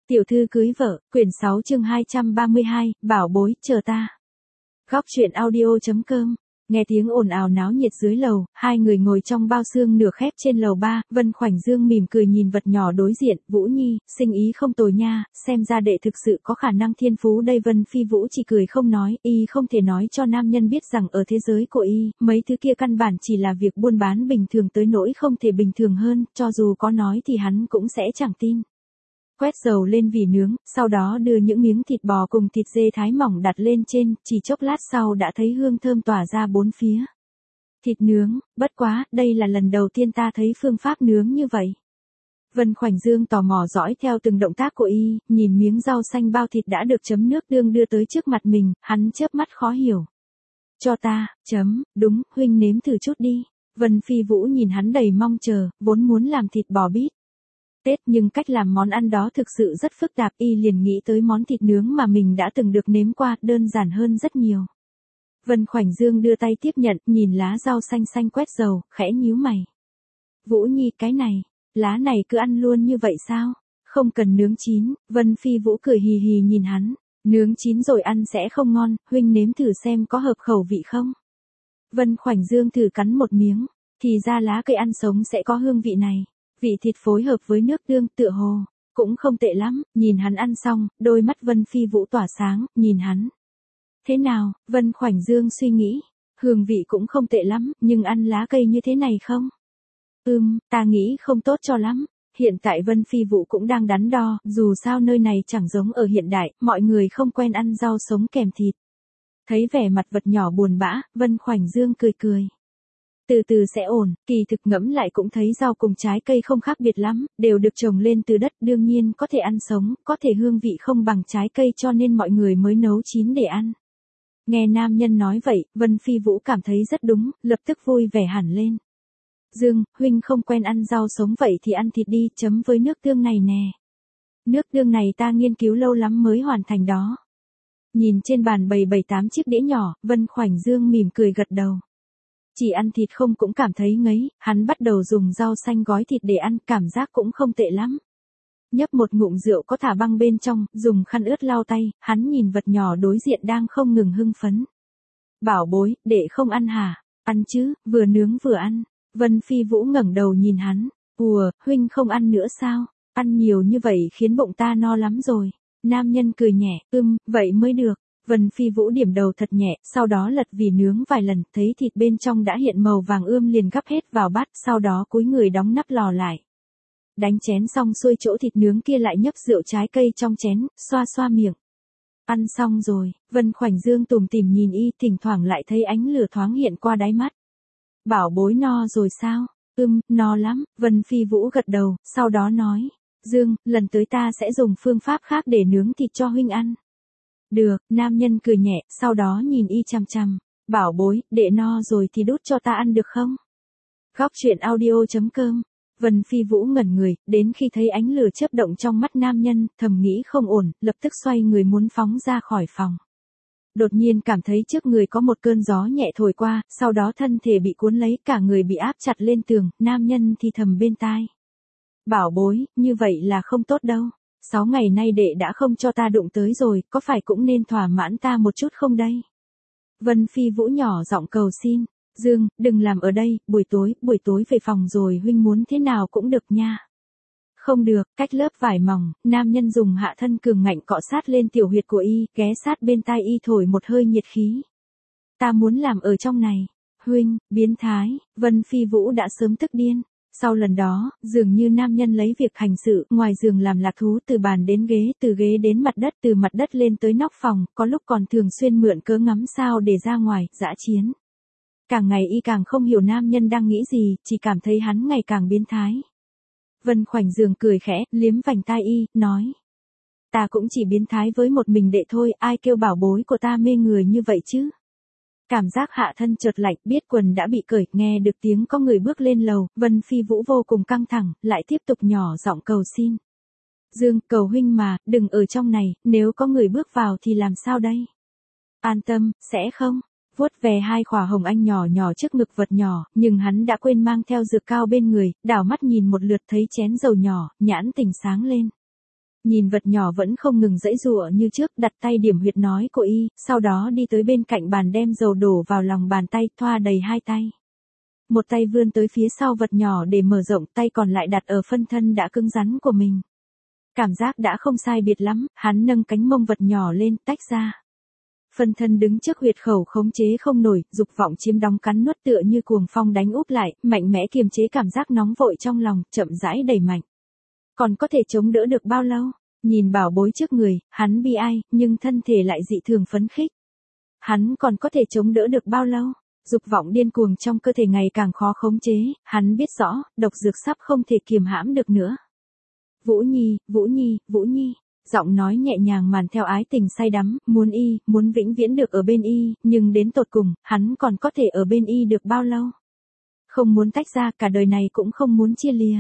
Tiểu thư cưới vợ, quyển 6 chương 232, bảo bối, chờ ta. Góc truyện audio.com. Nghe tiếng ồn ào náo nhiệt dưới lầu, hai người ngồi trong bao xương nửa khép trên lầu 3, Vân Khoảnh Dương mỉm cười nhìn vật nhỏ đối diện, Vũ Nhi, sinh ý không tồi nha, xem ra đệ thực sự có khả năng thiên phú đây. Vân Phi Vũ chỉ cười không nói, y không thể nói cho nam nhân biết rằng ở thế giới của y, mấy thứ kia căn bản chỉ là việc buôn bán bình thường tới nỗi không thể bình thường hơn, cho dù có nói thì hắn cũng sẽ chẳng tin. Quét dầu lên vỉ nướng, sau đó đưa những miếng thịt bò cùng thịt dê thái mỏng đặt lên trên, chỉ chốc lát sau đã thấy hương thơm tỏa ra bốn phía. Thịt nướng, bất quá, đây là lần đầu tiên ta thấy phương pháp nướng như vậy. Vân Khoảnh Dương tò mò dõi theo từng động tác của y, nhìn miếng rau xanh bao thịt đã được chấm nước tương đưa tới trước mặt mình, hắn chớp mắt khó hiểu. Cho ta, đúng, huynh nếm thử chút đi. Vân Phi Vũ nhìn hắn đầy mong chờ, vốn muốn làm thịt bò bít tết nhưng cách làm món ăn đó thực sự rất phức tạp, y liền nghĩ tới món thịt nướng mà mình đã từng được nếm qua, đơn giản hơn rất nhiều. Vân Khoảnh Dương đưa tay tiếp nhận, nhìn lá rau xanh xanh quét dầu, khẽ nhíu mày. Vũ Nhi, cái này, lá này cứ ăn luôn như vậy sao? Không cần nướng chín. Vân Phi Vũ cười hì hì nhìn hắn, nướng chín rồi ăn sẽ không ngon, huynh nếm thử xem có hợp khẩu vị không? Vân Khoảnh Dương thử cắn một miếng, thì ra lá cây ăn sống sẽ có hương vị này. Vị thịt phối hợp với nước tương tựa hồ, cũng không tệ lắm. Nhìn hắn ăn xong, đôi mắt Vân Phi Vũ tỏa sáng, nhìn hắn. Thế nào? Vân Khoảnh Dương suy nghĩ, hương vị cũng không tệ lắm, nhưng ăn lá cây như thế này không? Ta nghĩ không tốt cho lắm. Hiện tại Vân Phi Vũ cũng đang đắn đo, dù sao nơi này chẳng giống ở hiện đại, mọi người không quen ăn rau sống kèm thịt. Thấy vẻ mặt vật nhỏ buồn bã, Vân Khoảnh Dương cười cười. Từ từ sẽ ổn, kỳ thực ngẫm lại cũng thấy rau cùng trái cây không khác biệt lắm, đều được trồng lên từ đất, đương nhiên có thể ăn sống, có thể hương vị không bằng trái cây cho nên mọi người mới nấu chín để ăn. Nghe nam nhân nói vậy, Vân Phi Vũ cảm thấy rất đúng, lập tức vui vẻ hẳn lên. Dương, huynh không quen ăn rau sống vậy thì ăn thịt đi, chấm với nước tương này nè. Nước tương này ta nghiên cứu lâu lắm mới hoàn thành đó. Nhìn trên bàn bày 7-8 chiếc đĩa nhỏ, Vân Khoảnh Dương mỉm cười gật đầu. Chỉ ăn thịt không cũng cảm thấy ngấy, hắn bắt đầu dùng rau xanh gói thịt để ăn, cảm giác cũng không tệ lắm. Nhấp một ngụm rượu có thả băng bên trong, dùng khăn ướt lau tay, hắn nhìn vật nhỏ đối diện đang không ngừng hưng phấn. Bảo bối, đệ không ăn hả? Ăn chứ, vừa nướng vừa ăn. Vân Phi Vũ ngẩng đầu nhìn hắn. Huynh không ăn nữa sao? Ăn nhiều như vậy khiến bụng ta no lắm rồi. Nam nhân cười nhẹ, vậy mới được. Vân Phi Vũ điểm đầu thật nhẹ, sau đó lật vỉ nướng vài lần, thấy thịt bên trong đã hiện màu vàng ươm liền gắp hết vào bát, sau đó cúi người đóng nắp lò lại. Đánh chén xong xuôi chỗ thịt nướng kia lại nhấp rượu trái cây trong chén, xoa xoa miệng. Ăn xong rồi, Vân Khoảnh Dương tủm tỉm nhìn y, thỉnh thoảng lại thấy ánh lửa thoáng hiện qua đáy mắt. Bảo bối no rồi sao? No lắm. Vân Phi Vũ gật đầu, sau đó nói. Dương, lần tới ta sẽ dùng phương pháp khác để nướng thịt cho huynh ăn. Được, nam nhân cười nhẹ, sau đó nhìn y chằm chằm. Bảo bối, đệ no rồi thì đút cho ta ăn được không? Góc truyện audio.com. Vân Phi Vũ ngẩn người, đến khi thấy ánh lửa chớp động trong mắt nam nhân, thầm nghĩ không ổn, lập tức xoay người muốn phóng ra khỏi phòng. Đột nhiên cảm thấy trước người có một cơn gió nhẹ thổi qua, sau đó thân thể bị cuốn lấy, cả người bị áp chặt lên tường, nam nhân thì thầm bên tai. Bảo bối, như vậy là không tốt đâu. 6 ngày nay đệ đã không cho ta đụng tới rồi, có phải cũng nên thỏa mãn ta một chút không đây? Vân Phi Vũ nhỏ giọng cầu xin. Dương, đừng làm ở đây, buổi tối về phòng rồi huynh muốn thế nào cũng được nha. Không được, cách lớp vải mỏng, nam nhân dùng hạ thân cường ngạnh cọ sát lên tiểu huyệt của y, ghé sát bên tai y thổi một hơi nhiệt khí. Ta muốn làm ở trong này. Huynh, biến thái. Vân Phi Vũ đã sớm tức điên. Sau lần đó, dường như nam nhân lấy việc hành sự, ngoài giường làm lạc thú, từ bàn đến ghế, từ ghế đến mặt đất, từ mặt đất lên tới nóc phòng, có lúc còn thường xuyên mượn cớ ngắm sao để ra ngoài, dã chiến. Càng ngày y càng không hiểu nam nhân đang nghĩ gì, chỉ cảm thấy hắn ngày càng biến thái. Vân Khoảnh Dương cười khẽ, liếm vành tai y, nói. Ta cũng chỉ biến thái với một mình đệ thôi, ai kêu bảo bối của ta mê người như vậy chứ? Cảm giác hạ thân chợt lạnh, biết quần đã bị cởi, nghe được tiếng có người bước lên lầu, Vân Phi Vũ vô cùng căng thẳng, lại tiếp tục nhỏ giọng cầu xin. Dương, cầu huynh mà, đừng ở trong này, nếu có người bước vào thì làm sao đây? An tâm, sẽ không. Vuốt về hai khỏa hồng anh nhỏ nhỏ trước ngực vật nhỏ, nhưng hắn đã quên mang theo dược cao bên người, đảo mắt nhìn một lượt thấy chén dầu nhỏ, nhãn tình sáng lên. Nhìn vật nhỏ vẫn không ngừng giãy giụa như trước, đặt tay điểm huyệt nói của y, sau đó đi tới bên cạnh bàn đem dầu đổ vào lòng bàn tay, thoa đầy hai tay. Một tay vươn tới phía sau vật nhỏ để mở rộng, tay còn lại đặt ở phân thân đã cứng rắn của mình. Cảm giác đã không sai biệt lắm, hắn nâng cánh mông vật nhỏ lên, tách ra. Phân thân đứng trước huyệt khẩu khống chế không nổi, dục vọng chiếm đóng cắn nuốt tựa như cuồng phong đánh úp lại, mạnh mẽ kiềm chế cảm giác nóng vội trong lòng, chậm rãi đẩy mạnh. Còn có thể chống đỡ được bao lâu? Nhìn bảo bối trước người, hắn bi ai, nhưng thân thể lại dị thường phấn khích. Hắn còn có thể chống đỡ được bao lâu? Dục vọng điên cuồng trong cơ thể ngày càng khó khống chế, hắn biết rõ, độc dược sắp không thể kiềm hãm được nữa. Vũ Nhi, Vũ Nhi, Vũ Nhi. Giọng nói nhẹ nhàng màn theo ái tình say đắm, muốn vĩnh viễn được ở bên y, nhưng đến tột cùng, hắn còn có thể ở bên y được bao lâu? Không muốn tách ra, cả đời này cũng không muốn chia lìa.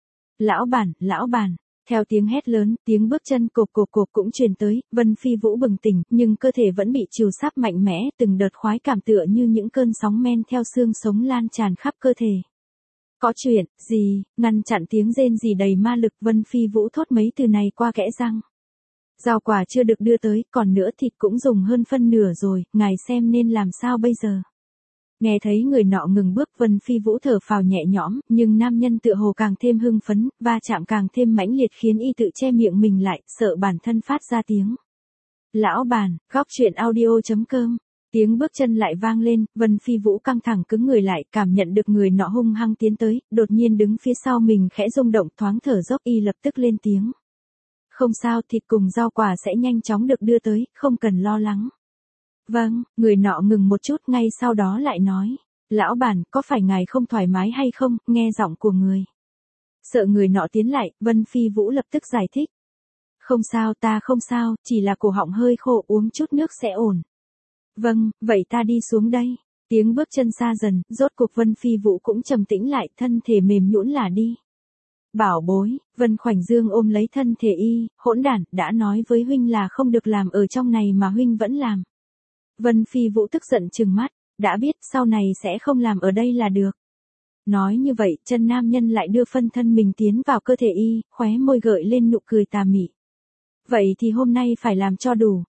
Lão bản, theo tiếng hét lớn, tiếng bước chân cộp cũng truyền tới, Vân Phi Vũ bừng tỉnh, nhưng cơ thể vẫn bị trìu sáp mạnh mẽ, từng đợt khoái cảm tựa như những cơn sóng men theo xương sống lan tràn khắp cơ thể. Có chuyện, gì, ngăn chặn tiếng rên rỉ đầy ma lực, Vân Phi Vũ thốt mấy từ này qua kẽ răng. Rau quả chưa được đưa tới, còn nữa thịt cũng dùng hơn phân nửa rồi, ngài xem nên làm sao bây giờ. Nghe thấy người nọ ngừng bước, Vân Phi Vũ thở phào nhẹ nhõm, nhưng nam nhân tựa hồ càng thêm hưng phấn, va chạm càng thêm mãnh liệt khiến y tự che miệng mình lại, sợ bản thân phát ra tiếng. Lão bản, góc chuyện audio.com. Tiếng bước chân lại vang lên, Vân Phi Vũ căng thẳng cứng người lại, cảm nhận được người nọ hung hăng tiến tới, đột nhiên đứng phía sau mình khẽ rung động, thoáng thở dốc, y lập tức lên tiếng. Không sao, thịt cùng rau quả sẽ nhanh chóng được đưa tới, không cần lo lắng. Vâng, người nọ ngừng một chút, ngay sau đó lại nói. Lão bản, có phải ngài không thoải mái hay không, nghe giọng của người. Sợ người nọ tiến lại, Vân Phi Vũ lập tức giải thích. Không sao, ta không sao, chỉ là cổ họng hơi khô, uống chút nước sẽ ổn. Vâng, vậy ta đi xuống đây. Tiếng bước chân xa dần, rốt cuộc Vân Phi Vũ cũng trầm tĩnh lại, thân thể mềm nhũn là đi. Bảo bối, Vân Khoảnh Dương ôm lấy thân thể y, hỗn đản, đã nói với huynh là không được làm ở trong này mà huynh vẫn làm. Vân Phi Vũ tức giận trừng mắt, đã biết sau này sẽ không làm ở đây là được. Nói như vậy, chân nam nhân lại đưa phân thân mình tiến vào cơ thể y, khóe môi gợi lên nụ cười tà mị. Vậy thì hôm nay phải làm cho đủ.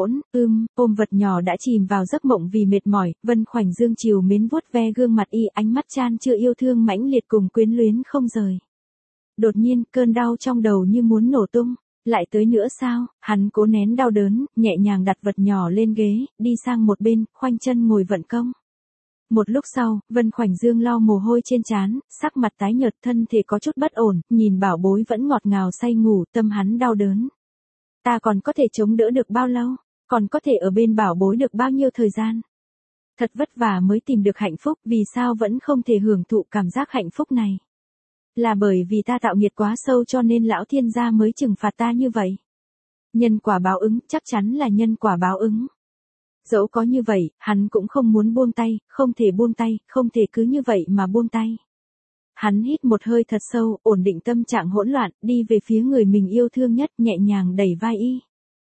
Ôm vật nhỏ đã chìm vào giấc mộng vì mệt mỏi, Vân Khoảnh Dương chiều mến vuốt ve gương mặt y, ánh mắt chan chứa yêu thương mãnh liệt cùng quyến luyến không rời. Đột nhiên, cơn đau trong đầu như muốn nổ tung. Lại tới nữa sao? Hắn cố nén đau đớn, nhẹ nhàng đặt vật nhỏ lên ghế, đi sang một bên, khoanh chân ngồi vận công. Một lúc sau, Vân Khoảnh Dương lau mồ hôi trên trán, sắc mặt tái nhợt, thân thể có chút bất ổn, nhìn bảo bối vẫn ngọt ngào say ngủ, tâm hắn đau đớn. Ta còn có thể chống đỡ được bao lâu? Còn có thể ở bên bảo bối được bao nhiêu thời gian? Thật vất vả mới tìm được hạnh phúc, vì sao vẫn không thể hưởng thụ cảm giác hạnh phúc này? Là bởi vì ta tạo nghiệt quá sâu cho nên lão thiên gia mới trừng phạt ta như vậy. Nhân quả báo ứng, chắc chắn là nhân quả báo ứng. Dẫu có như vậy, hắn cũng không muốn buông tay, không thể buông tay, không thể cứ như vậy mà buông tay. Hắn hít một hơi thật sâu, ổn định tâm trạng hỗn loạn, đi về phía người mình yêu thương nhất, nhẹ nhàng đẩy vai y.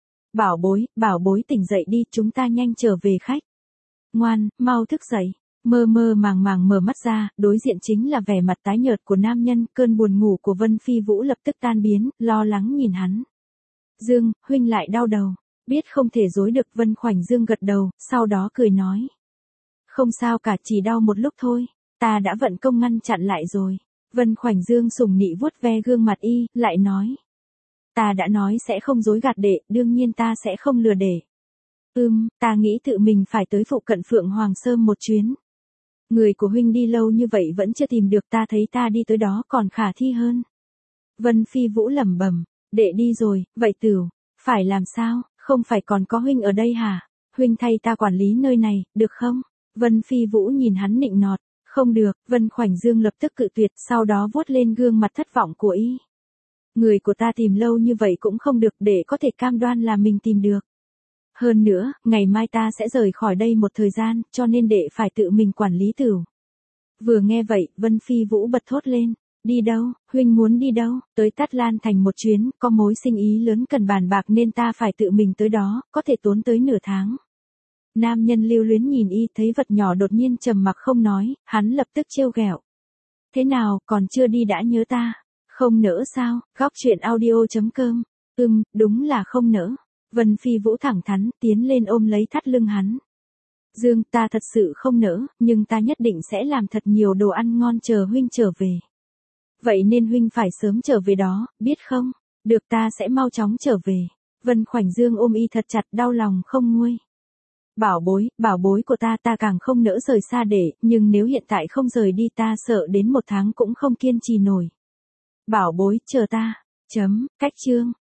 Bảo bối tỉnh dậy đi, chúng ta nhanh trở về khách. Ngoan, mau thức dậy. Mơ mơ màng màng mở mắt ra, đối diện chính là vẻ mặt tái nhợt của nam nhân, cơn buồn ngủ của Vân Phi Vũ lập tức tan biến, lo lắng nhìn hắn. Dương, huynh lại đau đầu. Biết không thể dối được, Vân Khoảnh Dương gật đầu, sau đó cười nói. Không sao cả, chỉ đau một lúc thôi, ta đã vận công ngăn chặn lại rồi. Vân Khoảnh Dương sủng nị vuốt ve gương mặt y, lại nói. Ta đã nói sẽ không dối gạt đệ, đương nhiên ta sẽ không lừa đệ. Ta nghĩ tự mình phải tới phụ cận Phượng Hoàng Sơn một chuyến. Người của huynh đi lâu như vậy vẫn chưa tìm được, ta thấy ta đi tới đó còn khả thi hơn. Vân Phi Vũ lẩm bẩm, đệ đi rồi, vậy Tửu, phải làm sao, không phải còn có huynh ở đây hả? Huynh thay ta quản lý nơi này, được không? Vân Phi Vũ nhìn hắn nịnh nọt, không được, Vân Khoảnh Dương lập tức cự tuyệt, sau đó vuốt lên gương mặt thất vọng của y. Người của ta tìm lâu như vậy cũng không được, để có thể cam đoan là mình tìm được. Hơn nữa, ngày mai ta sẽ rời khỏi đây một thời gian, cho nên đệ phải tự mình quản lý Tửu. Vừa nghe vậy, Vân Phi Vũ bật thốt lên. Đi đâu, huynh muốn đi đâu? Tới Tát Lan Thành một chuyến, có mối sinh ý lớn cần bàn bạc nên ta phải tự mình tới đó, có thể tốn tới nửa tháng. Nam nhân lưu luyến nhìn y, thấy vật nhỏ đột nhiên trầm mặc không nói, hắn lập tức trêu ghẹo. Thế nào, còn chưa đi đã nhớ ta? Không nỡ sao? Góc chuyện audio.com Đúng là không nỡ. Vân Phi Vũ thẳng thắn tiến lên ôm lấy thắt lưng hắn. Dương, ta thật sự không nỡ, nhưng ta nhất định sẽ làm thật nhiều đồ ăn ngon chờ huynh trở về. Vậy nên huynh phải sớm trở về đó, biết không? Được, ta sẽ mau chóng trở về. Vân Khoảnh Dương ôm y thật chặt, đau lòng không nguôi. Bảo bối của ta càng không nỡ rời xa nhưng nếu hiện tại không rời đi ta sợ đến 1 tháng cũng không kiên trì nổi. Bảo bối, chờ ta. Cách chương.